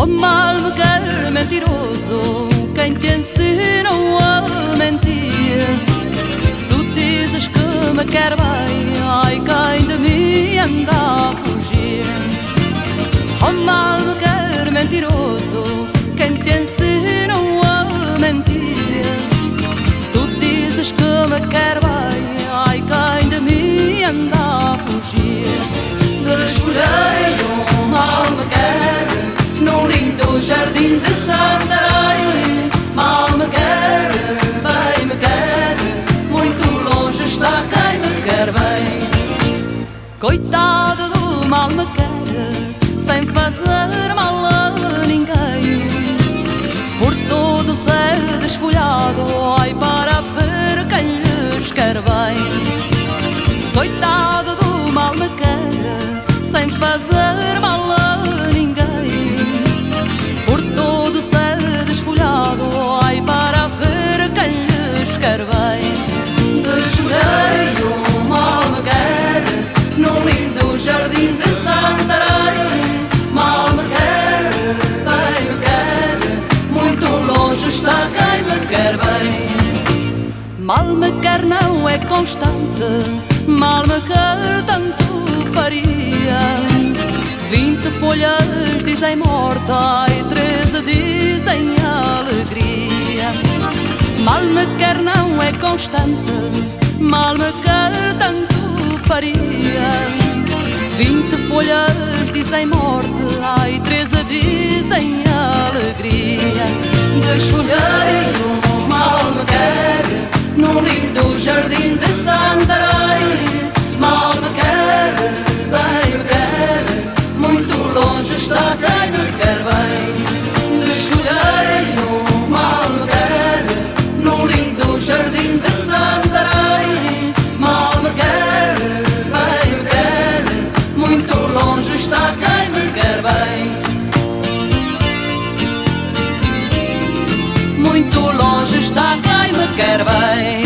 Oh, mal me quer mentiroso, quem te ensinou a mentir? Tu dizes que me quer bem, ai, quem de mim anda a fugir. Oh, mal me quer mentiroso, quem te ensinou a mentir? Tu dizes que me quer bem, ai, quem de mim anda a fugir. Desfolhei um mal me quer num lindo jardim de Santarém. Mal me quer, bem me quer, muito longe está quem me quer bem. Coitado do mal me quer, sem fazer mal a ninguém, por todo ser desfolhado, ai, para ver quem lhes quer bem. Coitado do mal me quer, sem fazer mal a ninguém, por todo ser desfolhado, ai, para ver quem lhes quer bem. Desfolhei o mal me quer num lindo jardim de Santarém. Mal me quer, bem me quer, muito longe está quem me quer bem. Mal me quer não é constante, mal me quer tanto faria. 20 folhas dizem morta e 13 dizem alegria. Mal me quer não é constante, mal me quer tanto faria. 20 folhas dizem morte, ai, 13 dizem alegria. Desfolhei o mal me quer num lindo jardim de Santarém. Mal me quer, bem me quer, muito longe está quem me quer bem. Desfolhei o mal me quer num lindo jardim de Santarém. Mal me quer, bem me quer, muito longe está quem me quer bem. Muito longe está quem me quer bem.